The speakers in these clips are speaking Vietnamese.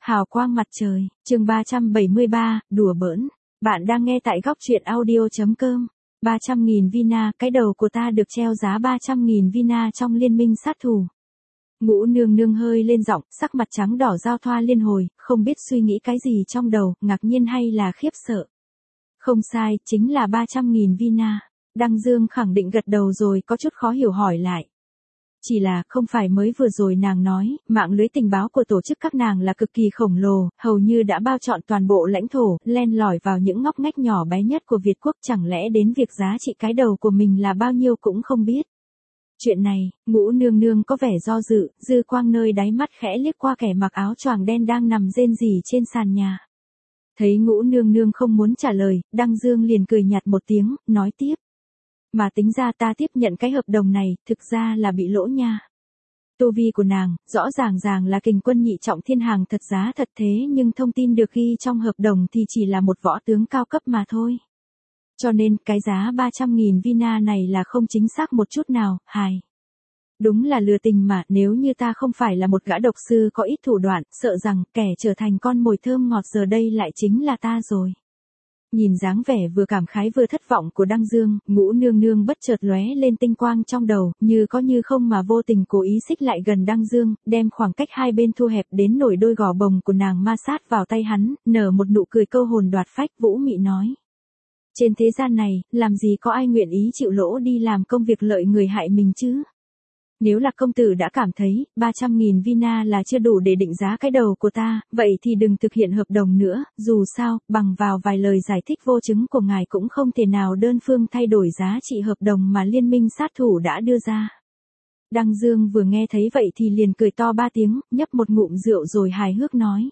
Hào quang mặt trời, chương 373, đùa bỡn. Bạn đang nghe tại góc truyện audio.com. 300.000 vina, cái đầu của ta được treo giá 300.000 vina trong liên minh sát thủ. Ngũ nương nương hơi lên giọng, sắc mặt trắng đỏ giao thoa liên hồi, không biết suy nghĩ cái gì trong đầu, ngạc nhiên hay là khiếp sợ. Không sai, chính là 300.000 vina. Đăng Dương khẳng định gật đầu rồi có chút khó hiểu hỏi lại. Chỉ là không phải mới vừa rồi nàng nói, mạng lưới tình báo của tổ chức các nàng là cực kỳ khổng lồ, hầu như đã bao trọn toàn bộ lãnh thổ, len lỏi vào những ngóc ngách nhỏ bé nhất của Việt quốc, chẳng lẽ đến việc giá trị cái đầu của mình là bao nhiêu cũng không biết. Chuyện này, Ngũ nương nương có vẻ do dự, dư quang nơi đáy mắt khẽ liếc qua kẻ mặc áo choàng đen đang nằm rên rỉ trên sàn nhà. Thấy Ngũ nương nương không muốn trả lời, Đăng Dương liền cười nhạt một tiếng, nói tiếp. Mà tính ra ta tiếp nhận cái hợp đồng này, thực ra là bị lỗ nha. Tu vi của nàng, rõ ràng là kình quân nhị trọng thiên hàng thật giá thật thế, nhưng thông tin được ghi trong hợp đồng thì chỉ là một võ tướng cao cấp mà thôi. Cho nên, cái giá 300.000 vina này là không chính xác một chút nào, hài. Đúng là lừa tình mà, nếu như ta không phải là một gã độc sư có ít thủ đoạn, sợ rằng kẻ trở thành con mồi thơm ngọt giờ đây lại chính là ta rồi. Nhìn dáng vẻ vừa cảm khái vừa thất vọng của Đăng Dương, Ngũ nương nương bất chợt lóe lên tinh quang trong đầu, như có như không mà vô tình cố ý xích lại gần Đăng Dương, đem khoảng cách hai bên thu hẹp đến nổi đôi gò bồng của nàng ma sát vào tay hắn, nở một nụ cười câu hồn đoạt phách, vũ mị nói. Trên thế gian này, làm gì có ai nguyện ý chịu lỗ đi làm công việc lợi người hại mình chứ? Nếu là công tử đã cảm thấy 300.000 vina là chưa đủ để định giá cái đầu của ta, vậy thì đừng thực hiện hợp đồng nữa, dù sao, bằng vào vài lời giải thích vô chứng của ngài cũng không thể nào đơn phương thay đổi giá trị hợp đồng mà liên minh sát thủ đã đưa ra. Đăng Dương vừa nghe thấy vậy thì liền cười to ba tiếng, nhấp một ngụm rượu rồi hài hước nói.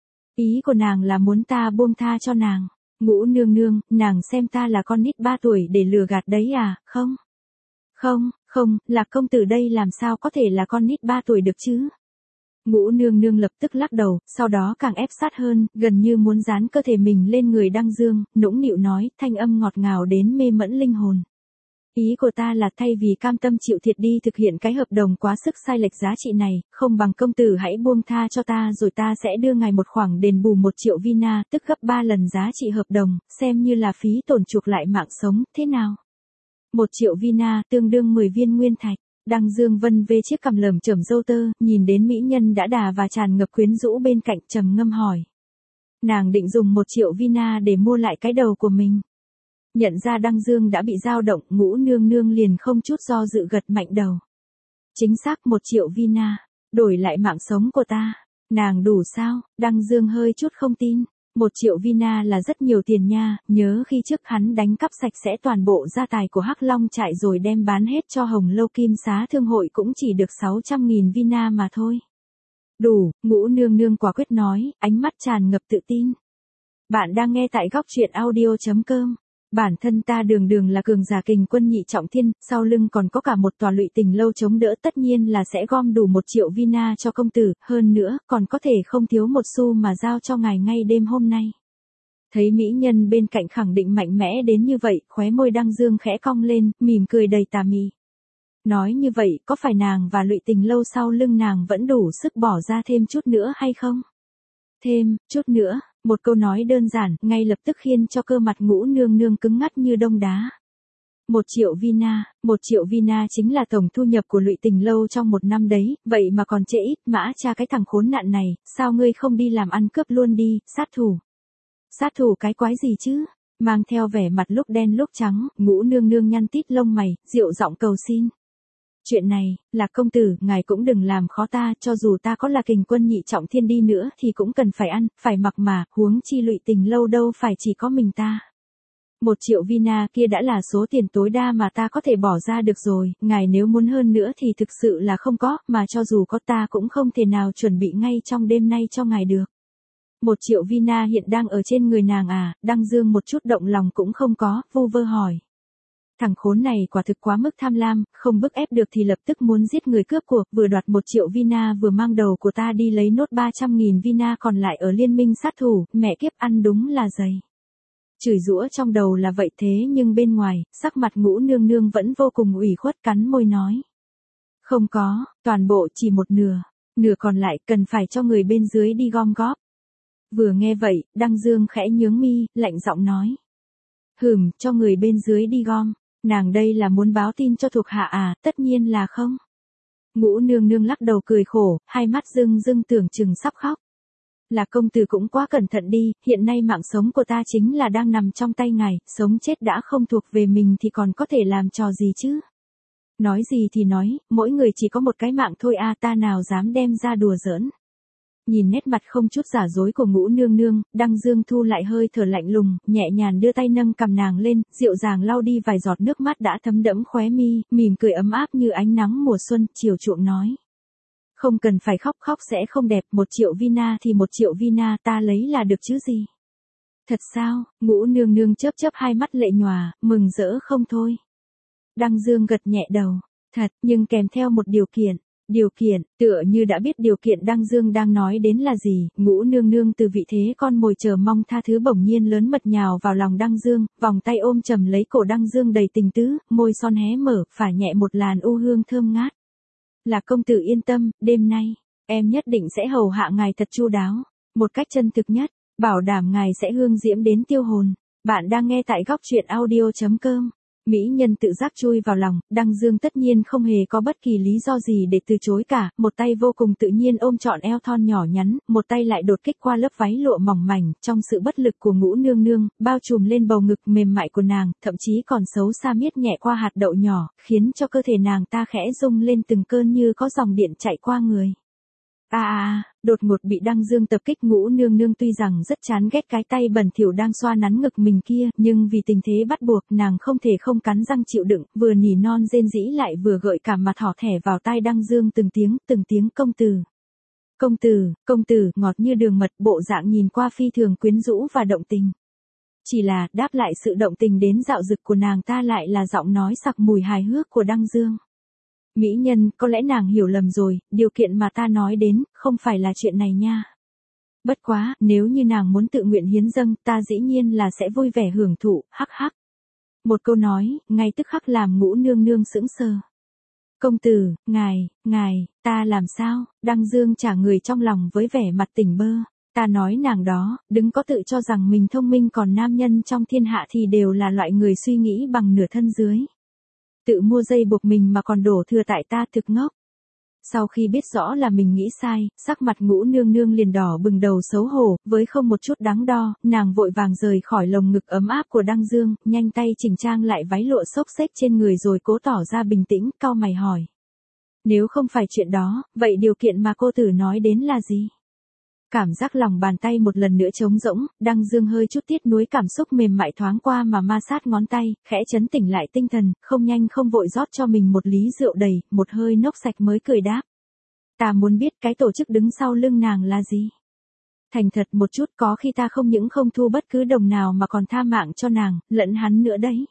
Ý của nàng là muốn ta buông tha cho nàng. Ngũ nương nương, nàng xem ta là con nít 3 tuổi để lừa gạt đấy à, không? Không, Lạc công tử đây làm sao có thể là con nít 3 tuổi được chứ? Ngũ nương nương lập tức lắc đầu, sau đó càng ép sát hơn, gần như muốn dán cơ thể mình lên người Đăng Dương, nũng nịu nói, thanh âm ngọt ngào đến mê mẫn linh hồn. Ý của ta là thay vì cam tâm chịu thiệt đi thực hiện cái hợp đồng quá sức sai lệch giá trị này, không bằng công tử hãy buông tha cho ta rồi ta sẽ đưa ngài một khoản đền bù 1 triệu vina, tức gấp 3 lần giá trị hợp đồng, xem như là phí tổn chuộc lại mạng sống, thế nào? 1 triệu vina tương đương 10 viên nguyên thạch. Đăng Dương vân về chiếc cằm lởm chởm râu tơ, nhìn đến mỹ nhân đã đà và tràn ngập quyến rũ bên cạnh, trầm ngâm hỏi. Nàng định dùng 1 triệu vina để mua lại cái đầu của mình. Nhận ra Đăng Dương đã bị dao động, Ngũ nương nương liền không chút do dự gật mạnh đầu. Chính xác 1 triệu vina, đổi lại mạng sống của ta. Nàng đủ sao? Đăng Dương hơi chút không tin. 1 triệu vina là rất nhiều tiền nha, nhớ khi trước hắn đánh cắp sạch sẽ toàn bộ gia tài của Hắc Long trại rồi đem bán hết cho Hồng Lâu Kim Xá Thương hội cũng chỉ được 600.000 vina mà thôi. Đủ, Ngũ nương nương quả quyết nói, ánh mắt tràn ngập tự tin. Bạn đang nghe tại góc truyện audio.com. Bản thân ta đường là cường giả kình quân nhị trọng thiên, sau lưng còn có cả một tòa lụy tình lâu chống đỡ, tất nhiên là sẽ gom đủ 1 triệu vina cho công tử, hơn nữa, còn có thể không thiếu một xu mà giao cho ngài ngay đêm hôm nay. Thấy mỹ nhân bên cạnh khẳng định mạnh mẽ đến như vậy, khóe môi Đăng Dương khẽ cong lên, mỉm cười đầy tà mị. Nói như vậy, có phải nàng và lụy tình lâu sau lưng nàng vẫn đủ sức bỏ ra thêm chút nữa hay không? Thêm, chút nữa. Một câu nói đơn giản, ngay lập tức khiến cho cơ mặt Ngũ nương nương cứng ngắt như đông đá. 1 triệu vina chính là tổng thu nhập của lụy tình lâu trong một năm đấy, vậy mà còn trễ ít, mã cha cái thằng khốn nạn này, sao ngươi không đi làm ăn cướp luôn đi, sát thủ. Sát thủ cái quái gì chứ? Mang theo vẻ mặt lúc đen lúc trắng, Ngũ nương nương nhăn tít lông mày, dịu giọng cầu xin. Chuyện này, Lạc công tử, ngài cũng đừng làm khó ta, cho dù ta có là kình quân nhị trọng thiên đi nữa thì cũng cần phải ăn, phải mặc mà, huống chi lụy tình lâu đâu phải chỉ có mình ta. 1 triệu vina kia đã là số tiền tối đa mà ta có thể bỏ ra được rồi, ngài nếu muốn hơn nữa thì thực sự là không có, mà cho dù có ta cũng không thể nào chuẩn bị ngay trong đêm nay cho ngài được. 1 triệu vina hiện đang ở trên người nàng à? Đăng Dương một chút động lòng cũng không có, vu vơ hỏi. Thằng khốn này quả thực quá mức tham lam, không bức ép được thì lập tức muốn giết người cướp của, vừa đoạt 1 triệu vina vừa mang đầu của ta đi lấy nốt 300.000 vina còn lại ở liên minh sát thủ, mẹ kiếp ăn đúng là dày. Chửi giũa trong đầu là vậy thế nhưng bên ngoài, sắc mặt Ngũ nương nương vẫn vô cùng ủy khuất, cắn môi nói. Không có, toàn bộ chỉ một nửa. Nửa còn lại cần phải cho người bên dưới đi gom góp. Vừa nghe vậy, Đăng Dương khẽ nhướng mi, lạnh giọng nói. Cho người bên dưới đi gom, nàng đây là muốn báo tin cho thuộc hạ à, tất nhiên là không. Ngũ nương nương lắc đầu cười khổ, hai mắt rưng rưng tưởng chừng sắp khóc. Là công tử cũng quá cẩn thận đi, hiện nay mạng sống của ta chính là đang nằm trong tay ngài, sống chết đã không thuộc về mình thì còn có thể làm trò gì chứ. Nói gì thì nói, mỗi người chỉ có một cái mạng thôi à, ta nào dám đem ra đùa giỡn. Nhìn nét mặt không chút giả dối của Ngũ nương nương, Đăng Dương thu lại hơi thở lạnh lùng, nhẹ nhàng đưa tay nâng cầm nàng lên, dịu dàng lau đi vài giọt nước mắt đã thấm đẫm khóe mi, mỉm cười ấm áp như ánh nắng mùa xuân, chiều chuộng nói. Không cần phải khóc, khóc sẽ không đẹp, 1 triệu vina thì 1 triệu vina, ta lấy là được chứ gì. Thật sao? Ngũ nương nương chớp chớp hai mắt lệ nhòa, mừng rỡ không thôi. Đăng Dương gật nhẹ đầu. Thật, nhưng kèm theo một điều kiện. Điều kiện, tựa như đã biết điều kiện Đăng Dương đang nói đến là gì, Ngũ nương nương từ vị thế con mồi chờ mong tha thứ bỗng nhiên lớn mật nhào vào lòng Đăng Dương, vòng tay ôm chầm lấy cổ Đăng Dương đầy tình tứ, môi son hé mở, phả nhẹ một làn u hương thơm ngát. Là công tử yên tâm, đêm nay, em nhất định sẽ hầu hạ ngài thật chu đáo, một cách chân thực nhất, bảo đảm ngài sẽ hương diễm đến tiêu hồn. Bạn đang nghe tại góc truyện audio.com. Mỹ nhân tự giác chui vào lòng, Đăng Dương tất nhiên không hề có bất kỳ lý do gì để từ chối cả, một tay vô cùng tự nhiên ôm trọn eo thon nhỏ nhắn, một tay lại đột kích qua lớp váy lụa mỏng mảnh, trong sự bất lực của Ngũ nương nương, bao trùm lên bầu ngực mềm mại của nàng, thậm chí còn xấu xa miết nhẹ qua hạt đậu nhỏ, khiến cho cơ thể nàng ta khẽ rung lên từng cơn như có dòng điện chạy qua người. Đột ngột bị Đăng Dương tập kích, Ngũ nương nương tuy rằng rất chán ghét cái tay bẩn thỉu đang xoa nắn ngực mình kia, nhưng vì tình thế bắt buộc nàng không thể không cắn răng chịu đựng, vừa nỉ non rên rỉ lại vừa gợi cảm mà thỏ thẻ vào tai Đăng Dương từng tiếng công tử. Công tử, ngọt như đường mật, bộ dạng nhìn qua phi thường quyến rũ và động tình. Chỉ là, đáp lại sự động tình đến dạo dực của nàng ta lại là giọng nói sặc mùi hài hước của Đăng Dương. Mỹ nhân, có lẽ nàng hiểu lầm rồi, điều kiện mà ta nói đến, không phải là chuyện này nha. Bất quá, nếu như nàng muốn tự nguyện hiến dâng, ta dĩ nhiên là sẽ vui vẻ hưởng thụ, hắc hắc. Một câu nói, ngay tức khắc làm Ngũ nương nương sững sờ. Công tử, ngài, ta làm sao? Đăng Dương trả người trong lòng với vẻ mặt tỉnh bơ. Ta nói nàng đó, đừng có tự cho rằng mình thông minh, còn nam nhân trong thiên hạ thì đều là loại người suy nghĩ bằng nửa thân dưới. Tự mua dây buộc mình mà còn đổ thừa tại ta, thực ngốc. Sau khi biết rõ là mình nghĩ sai, sắc mặt Ngũ nương nương liền đỏ bừng đầu xấu hổ, với không một chút đắn đo, nàng vội vàng rời khỏi lồng ngực ấm áp của Đăng Dương, nhanh tay chỉnh trang lại váy lụa xốc xếch trên người rồi cố tỏ ra bình tĩnh, cau mày hỏi. Nếu không phải chuyện đó, vậy điều kiện mà cô tử nói đến là gì? Cảm giác lòng bàn tay một lần nữa trống rỗng, Đăng Dương hơi chút tiếc nuối, cảm xúc mềm mại thoáng qua mà ma sát ngón tay, khẽ trấn tỉnh lại tinh thần, không nhanh không vội rót cho mình một ly rượu đầy, một hơi nốc sạch mới cười đáp. Ta muốn biết cái tổ chức đứng sau lưng nàng là gì? Thành thật một chút, có khi ta không những không thu bất cứ đồng nào mà còn tha mạng cho nàng, lẫn hắn nữa đấy.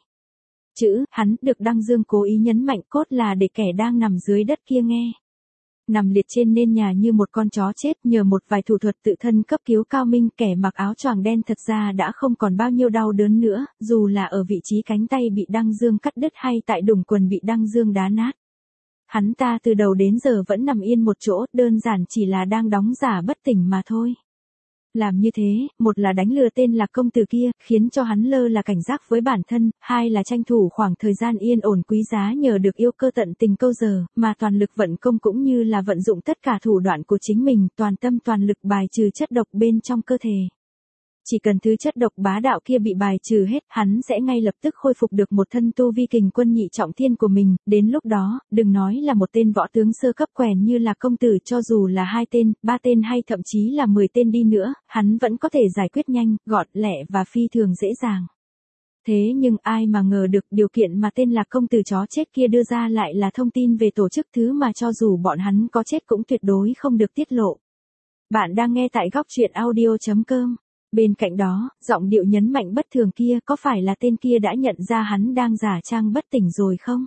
Chữ hắn được Đăng Dương cố ý nhấn mạnh, cốt là để kẻ đang nằm dưới đất kia nghe. Nằm liệt trên nền nhà như một con chó chết, nhờ một vài thủ thuật tự thân cấp cứu cao minh, kẻ mặc áo choàng đen thật ra đã không còn bao nhiêu đau đớn nữa, dù là ở vị trí cánh tay bị Đăng Dương cắt đứt hay tại đùng quần bị Đăng Dương đá nát. Hắn ta từ đầu đến giờ vẫn nằm yên một chỗ, đơn giản chỉ là đang đóng giả bất tỉnh mà thôi. Làm như thế, một là đánh lừa tên Lạc công tử kia, khiến cho hắn lơ là cảnh giác với bản thân, hai là tranh thủ khoảng thời gian yên ổn quý giá nhờ được yêu cơ tận tình câu giờ, mà toàn lực vận công cũng như là vận dụng tất cả thủ đoạn của chính mình, toàn tâm toàn lực bài trừ chất độc bên trong cơ thể. Chỉ cần thứ chất độc bá đạo kia bị bài trừ hết, hắn sẽ ngay lập tức khôi phục được một thân tu vi kình quân nhị trọng thiên của mình, đến lúc đó, đừng nói là một tên võ tướng sơ cấp quèn như là công tử, cho dù là 2 tên, 3 tên hay thậm chí là 10 tên đi nữa, hắn vẫn có thể giải quyết nhanh, gọn lẹ và phi thường dễ dàng. Thế nhưng ai mà ngờ được điều kiện mà tên Lạc công tử chó chết kia đưa ra lại là thông tin về tổ chức, thứ mà cho dù bọn hắn có chết cũng tuyệt đối không được tiết lộ. Bạn đang nghe tại góc truyện audio.com. Bên cạnh đó, giọng điệu nhấn mạnh bất thường kia, có phải là tên kia đã nhận ra hắn đang giả trang bất tỉnh rồi không?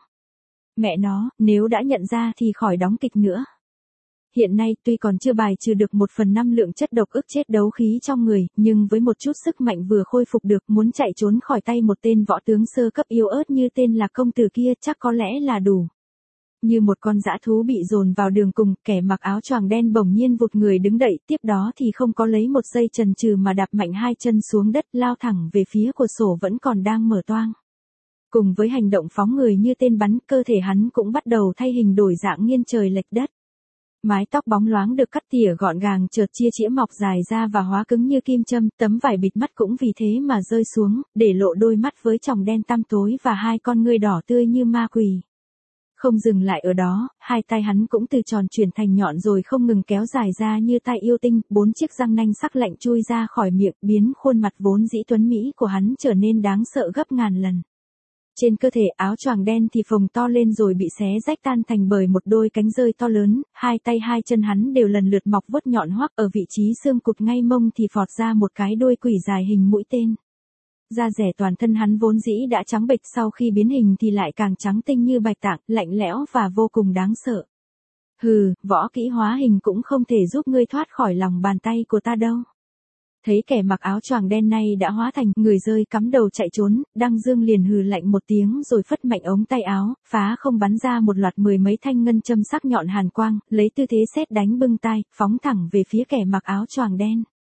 Mẹ nó, nếu đã nhận ra thì khỏi đóng kịch nữa. Hiện nay tuy còn chưa bài trừ được 1/5 lượng chất độc ức chết đấu khí trong người, nhưng với một chút sức mạnh vừa khôi phục được, muốn chạy trốn khỏi tay một tên võ tướng sơ cấp yếu ớt như tên Lạc công tử kia chắc có lẽ là đủ. Như một con dã thú bị dồn vào đường cùng, kẻ mặc áo choàng đen bỗng nhiên vụt người đứng dậy, tiếp đó thì không có lấy một giây chần chừ mà đạp mạnh hai chân xuống đất, lao thẳng về phía cửa sổ vẫn còn đang mở toang. Cùng với hành động phóng người như tên bắn, cơ thể hắn cũng bắt đầu thay hình đổi dạng nghiêng trời lệch đất. Mái tóc bóng loáng được cắt tỉa gọn gàng chợt chia chĩa mọc dài ra và hóa cứng như kim châm, tấm vải bịt mắt cũng vì thế mà rơi xuống, để lộ đôi mắt với tròng đen tăm tối và hai con ngươi đỏ tươi như ma quỷ. Không dừng lại ở đó, hai tay hắn cũng từ tròn chuyển thành nhọn rồi không ngừng kéo dài ra như tay yêu tinh, 4 chiếc răng nanh sắc lạnh chui ra khỏi miệng, biến khuôn mặt vốn dĩ tuấn mỹ của hắn trở nên đáng sợ gấp ngàn lần. Trên cơ thể áo choàng đen thì phồng to lên rồi bị xé rách tan thành bởi một đôi cánh rơi to lớn, hai tay hai chân hắn đều lần lượt mọc vuốt nhọn hoắc, ở vị trí xương cụt ngay mông thì phọt ra một cái đuôi quỷ dài hình mũi tên. Da rẻ toàn thân hắn vốn dĩ đã trắng bệch, sau khi biến hình thì lại càng trắng tinh như bạch tạng, lạnh lẽo và vô cùng đáng sợ. Hừ, võ kỹ hóa hình cũng không thể giúp ngươi thoát khỏi lòng bàn tay của ta đâu. Thấy kẻ mặc áo choàng đen này đã hóa thành người rơi cắm đầu chạy trốn, Đăng Dương liền hừ lạnh một tiếng rồi phất mạnh ống tay áo, phá không bắn ra một loạt 10 mấy thanh ngân châm sắc nhọn hàn quang, lấy tư thế sét đánh bưng tai, phóng thẳng về phía kẻ mặc áo choàng đen.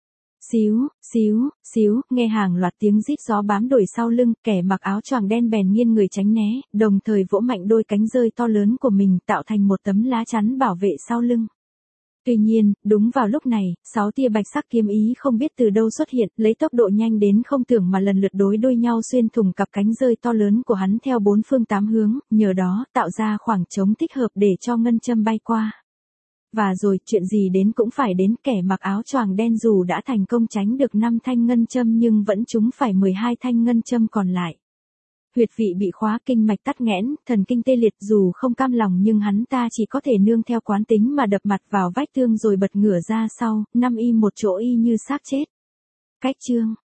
Xíu, xíu, xíu, nghe hàng loạt tiếng rít gió bám đuổi sau lưng, kẻ mặc áo choàng đen bèn nghiêng người tránh né, đồng thời vỗ mạnh đôi cánh rơi to lớn của mình tạo thành một tấm lá chắn bảo vệ sau lưng. Tuy nhiên, đúng vào lúc này, 6 tia bạch sắc kiếm ý không biết từ đâu xuất hiện, lấy tốc độ nhanh đến không tưởng mà lần lượt đối đuôi nhau xuyên thủng cặp cánh rơi to lớn của hắn theo 4 phương 8 hướng, nhờ đó tạo ra khoảng trống thích hợp để cho ngân châm bay qua. Và rồi, chuyện gì đến cũng phải đến, kẻ mặc áo choàng đen dù đã thành công tránh được 5 thanh ngân châm nhưng vẫn trúng phải 12 thanh ngân châm còn lại. Huyệt vị bị khóa, kinh mạch tắc nghẽn, thần kinh tê liệt, dù không cam lòng nhưng hắn ta chỉ có thể nương theo quán tính mà đập mặt vào vách tường rồi bật ngửa ra sau, nằm im một chỗ y như xác chết. Cách chương